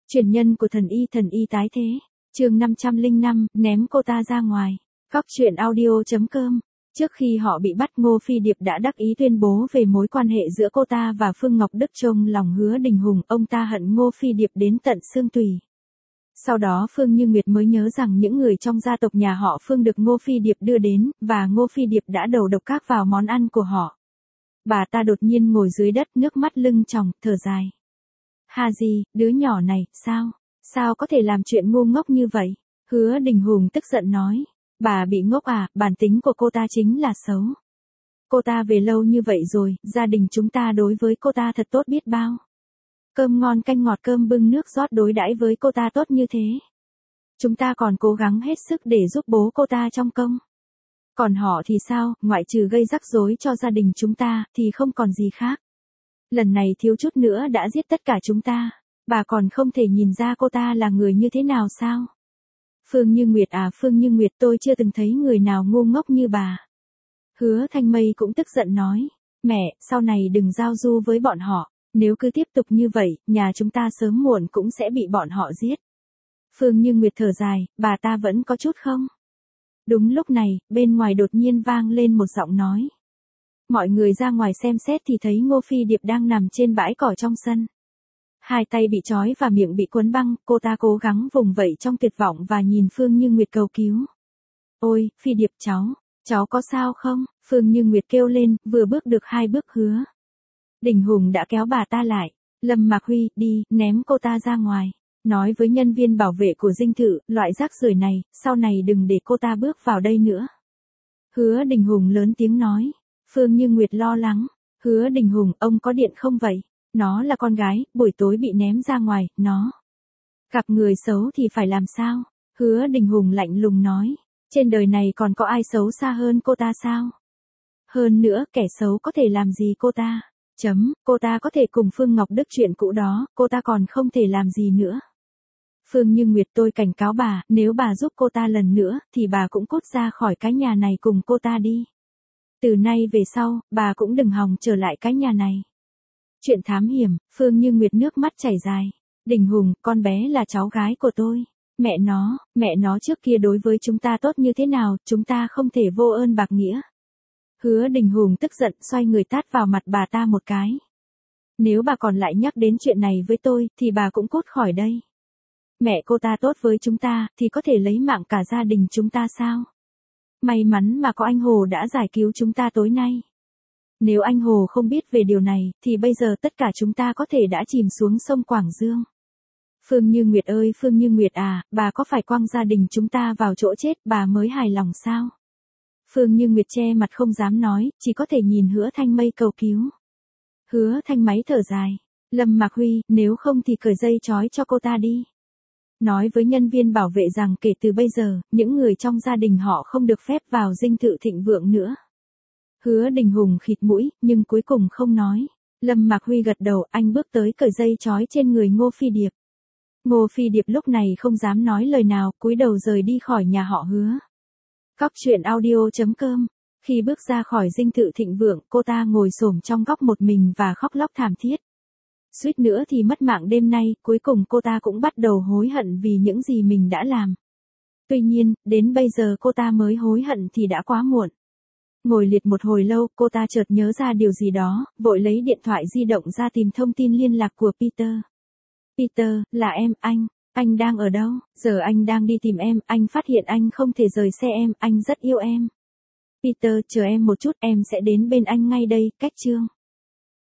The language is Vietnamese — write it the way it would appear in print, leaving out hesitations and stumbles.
Truyền nhân của thần y tái thế. Chương 505, ném cô ta ra ngoài. Góc truyện audio.com. Trước khi họ bị bắt, Ngô Phi Điệp đã đắc ý tuyên bố về mối quan hệ giữa cô ta và Phương Ngọc Đức. Trong lòng Hứa Đình Hùng, ông ta hận Ngô Phi Điệp đến tận xương tủy. Sau đó Phương Như Nguyệt mới nhớ rằng những người trong gia tộc nhà họ Phương được Ngô Phi Điệp đưa đến, và Ngô Phi Điệp đã đầu độc các vào món ăn của họ. Bà ta đột nhiên ngồi dưới đất, nước mắt lưng tròng, thở dài. Hà gì, đứa nhỏ này, sao có thể làm chuyện ngu ngốc như vậy? Hứa Đình Hùng tức giận nói. Bà bị ngốc à, bản tính của cô ta chính là xấu. Cô ta về lâu như vậy rồi, gia đình chúng ta đối với cô ta thật tốt biết bao. Cơm ngon canh ngọt, cơm bưng nước rót, đối đãi với cô ta tốt như thế. Chúng ta còn cố gắng hết sức để giúp bố cô ta trong công. Còn họ thì sao, ngoại trừ gây rắc rối cho gia đình chúng ta, thì không còn gì khác. Lần này thiếu chút nữa đã giết tất cả chúng ta. Bà còn không thể nhìn ra cô ta là người như thế nào sao? Phương Như Nguyệt à, Phương Như Nguyệt, tôi chưa từng thấy người nào ngu ngốc như bà. Hứa Thanh Mây cũng tức giận nói. Mẹ, sau này đừng giao du với bọn họ. Nếu cứ tiếp tục như vậy, nhà chúng ta sớm muộn cũng sẽ bị bọn họ giết. Phương Như Nguyệt thở dài, bà ta vẫn có chút không? Đúng lúc này, bên ngoài đột nhiên vang lên một giọng nói. Mọi người ra ngoài xem xét thì thấy Ngô Phi Điệp đang nằm trên bãi cỏ trong sân. Hai tay bị trói và miệng bị cuốn băng, cô ta cố gắng vùng vẫy trong tuyệt vọng và nhìn Phương Như Nguyệt cầu cứu. Ôi, Phi Điệp cháu có sao không? Phương Như Nguyệt kêu lên, vừa bước được 2 bước. Hứa Đình Hùng đã kéo bà ta lại. Lâm Mạc Huy, đi, ném cô ta ra ngoài. Nói với nhân viên bảo vệ của dinh thự, loại rác rưởi này, sau này đừng để cô ta bước vào đây nữa. Hứa Đình Hùng lớn tiếng nói. Phương Như Nguyệt lo lắng. Hứa Đình Hùng, ông có điện không vậy? Nó là con gái, buổi tối bị ném ra ngoài, nó gặp người xấu thì phải làm sao? Hứa Đình Hùng lạnh lùng nói. Trên đời này còn có ai xấu xa hơn cô ta sao? Hơn nữa, kẻ xấu có thể làm gì cô ta? Cô ta có thể cùng Phương Ngọc Đức chuyện cũ đó, cô ta còn không thể làm gì nữa. Phương Như Nguyệt, tôi cảnh cáo bà, nếu bà giúp cô ta lần nữa, thì bà cũng cút ra khỏi cái nhà này cùng cô ta đi. Từ nay về sau, bà cũng đừng hòng trở lại cái nhà này. Chuyện thám hiểm, Phương Như Nguyệt nước mắt chảy dài. Đình Hùng, con bé là cháu gái của tôi. Mẹ nó trước kia đối với chúng ta tốt như thế nào, chúng ta không thể vô ơn bạc nghĩa. Hứa Đình Hùng tức giận, xoay người tát vào mặt bà ta một cái. Nếu bà còn lại nhắc đến chuyện này với tôi, thì bà cũng cút khỏi đây. Mẹ cô ta tốt với chúng ta, thì có thể lấy mạng cả gia đình chúng ta sao? May mắn mà có anh Hồ đã giải cứu chúng ta tối nay. Nếu anh Hồ không biết về điều này, thì bây giờ tất cả chúng ta có thể đã chìm xuống sông Quảng Dương. Phương Như Nguyệt ơi, Phương Như Nguyệt à, bà có phải quăng gia đình chúng ta vào chỗ chết bà mới hài lòng sao? Phương Như Nguyệt che mặt không dám nói, chỉ có thể nhìn Hứa Thanh Mây cầu cứu. Hứa Thanh Máy thở dài. Lâm Mạc Huy, nếu không thì cởi dây trói cho cô ta đi. Nói với nhân viên bảo vệ rằng kể từ bây giờ, những người trong gia đình họ không được phép vào dinh thự Thịnh Vượng nữa. Hứa Đình Hùng khịt mũi, nhưng cuối cùng không nói. Lâm Mạc Huy gật đầu, anh bước tới cởi dây trói trên người Ngô Phi Điệp. Ngô Phi Điệp lúc này không dám nói lời nào, cúi đầu rời đi khỏi nhà họ Hứa. Góc truyện audio.com. Khi bước ra khỏi dinh thự Thịnh Vượng, cô ta ngồi xổm trong góc một mình và khóc lóc thảm thiết. Suýt nữa thì mất mạng đêm nay, cuối cùng cô ta cũng bắt đầu hối hận vì những gì mình đã làm. Tuy nhiên, đến bây giờ cô ta mới hối hận thì đã quá muộn. Ngồi liệt một hồi lâu, cô ta chợt nhớ ra điều gì đó, vội lấy điện thoại di động ra tìm thông tin liên lạc của Peter. Peter, là em, anh đang ở đâu? Giờ anh đang đi tìm em, anh phát hiện anh không thể rời xe em, anh rất yêu em. Peter, chờ em một chút, em sẽ đến bên anh ngay đây, cách chương.